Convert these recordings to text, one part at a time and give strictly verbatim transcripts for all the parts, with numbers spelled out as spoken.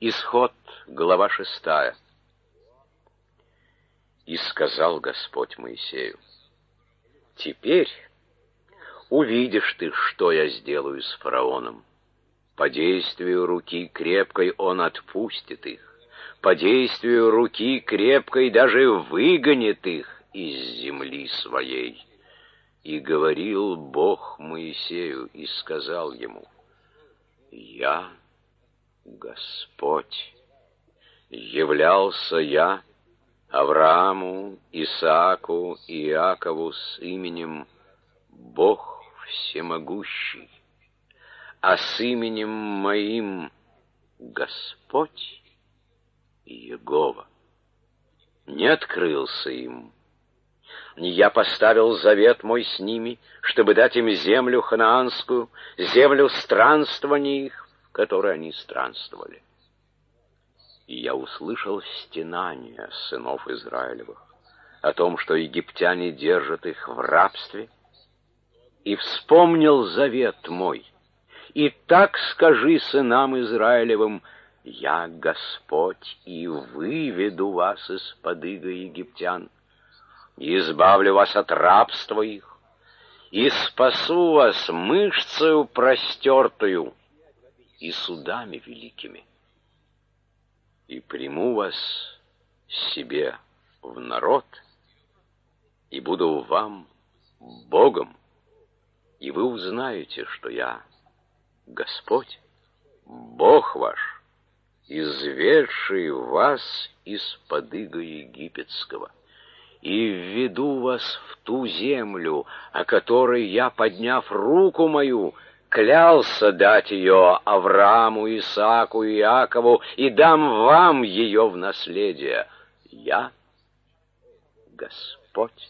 Исход, глава шестая. И сказал Господь Моисею: теперь увидишь ты, что я сделаю с фараоном. По действию руки крепкой он отпустит их, по действию руки крепкой даже выгонит их из земли своей. И говорил Бог Моисею и сказал ему: я Господь, являлся я Аврааму, Исааку и Иакову с именем Бог Всемогущий, а с именем моим Господь Иегова не открылся им. Я поставил завет мой с ними, чтобы дать им землю ханаанскую, землю странствования их, в которой они странствовали. И я услышал стенания сынов Израилевых о том, что египтяне держат их в рабстве, и вспомнил завет мой. И так скажи сынам Израилевым: я Господь, и выведу вас из-под ига египтян, и избавлю вас от рабства их, и спасу вас мышцею простертую и судами великими, и приму вас себе в народ, и буду вам Богом, и вы узнаете, что я Господь, Бог ваш, изведший вас из-под ига египетского, и введу вас в ту землю, о которой я, подняв руку мою, клялся дать ее Аврааму, Исааку и Иакову, и дам вам ее в наследие. Я Господь.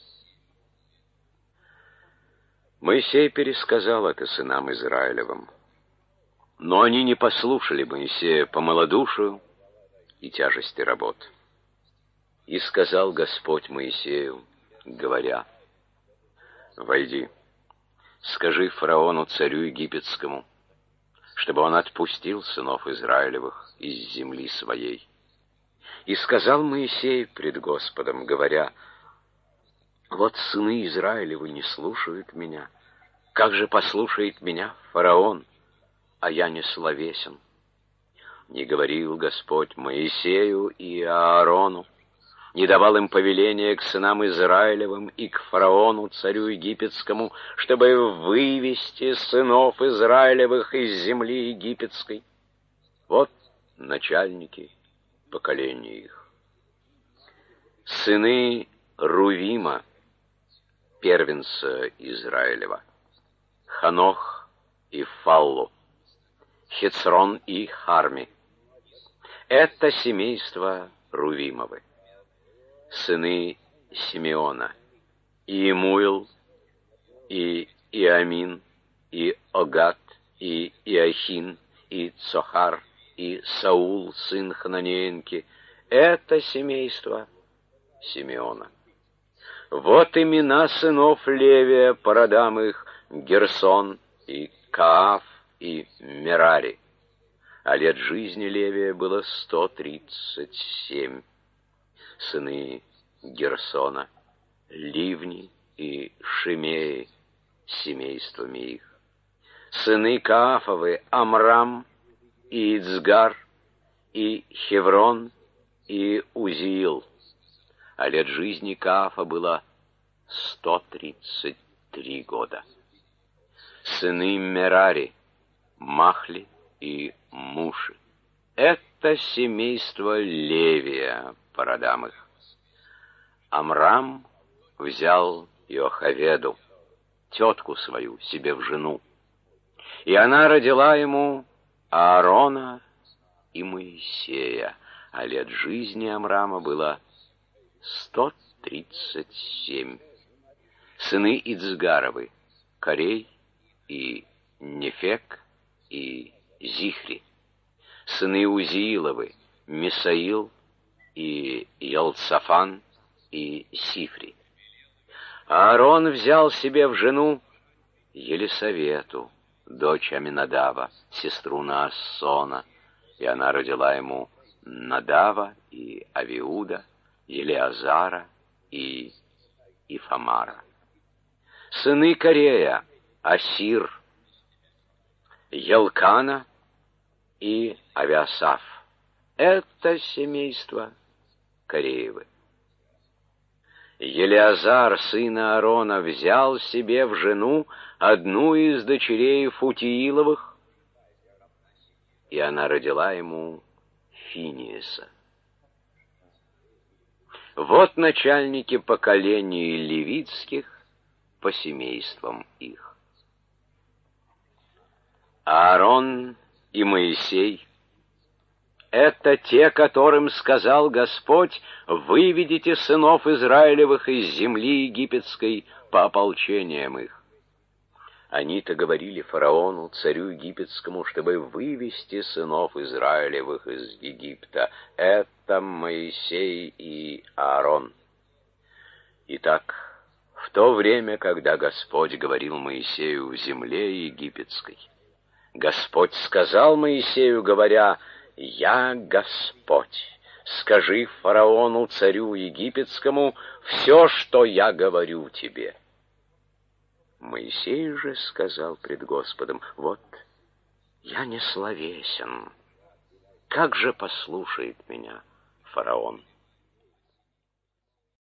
Моисей пересказал это сынам Израилевым, но они не послушали Моисея по малодушию и тяжести работ. И сказал Господь Моисею, говоря: войди, скажи фараону, царю египетскому, чтобы он отпустил сынов Израилевых из земли своей. И сказал Моисей пред Господом, говоря: вот сыны Израилевы не слушают меня. Как же послушает меня фараон, а я не словесен? Не говорил Господь Моисею и Аарону, не давал им повеления к сынам Израилевым и к фараону, царю египетскому, чтобы вывести сынов Израилевых из земли египетской. Вот начальники поколения их. Сыны Рувима, первенца Израилева: Ханох и Фаллу, Хецрон и Харми. Это семейство Рувимовы. Сыны Симеона: Иемуил, и Иамин, и Огат, и Иохин, и Цохар, и Саул, сын Хананеенки. Это семейство Симеона. Вот имена сынов Левия по родам их: Герсон, и Кааф, и Мерари. А лет жизни Левия было сто тридцать семь. Сыны Герсона: Ливни и Шимеи, семействами их. Сыны Каафовы: Амрам, и Ицгар, и Хеврон, и Узиил. А лет жизни Каафа было сто тридцать три года. Сыны Мерари: Махли и Муши. Это семейство Левия по родам их. Амрам взял Йохаведу, тетку свою, себе в жену, и она родила ему Аарона и Моисея, а лет жизни Амрама было сто тридцать семь. Сыны Ицгаровы: Корей и Нефек и Зихри. Сыны Узииловы: Мисаил и Елцафан и Сифри. Аарон взял себе в жену Елисавету, дочь Аминадава, сестру Наассона, И она родила ему Надава и Авиуда, Елеазара и Ифамара. Сыны Корея: Асир, Елкана и Авиасаф. Это семейство Кореевы. Елеазар, сын Аарона, взял себе в жену одну из дочерей Футииловых, и она родила ему Финиеса. Вот начальники поколений левитских по семействам их. Аарон и Моисей — это те, которым сказал Господь: «Выведите сынов Израилевых из земли египетской по ополчениям их». Они-то говорили фараону, царю египетскому, чтобы вывести сынов Израилевых из Египта. Это Моисей и Аарон. Итак, в то время, когда Господь говорил Моисею в земле египетской, Господь сказал Моисею, говоря: «Я Господь, скажи фараону, царю египетскому, все, что я говорю тебе». Моисей же сказал пред Господом: «Вот, я не словесен, как же послушает меня фараон?»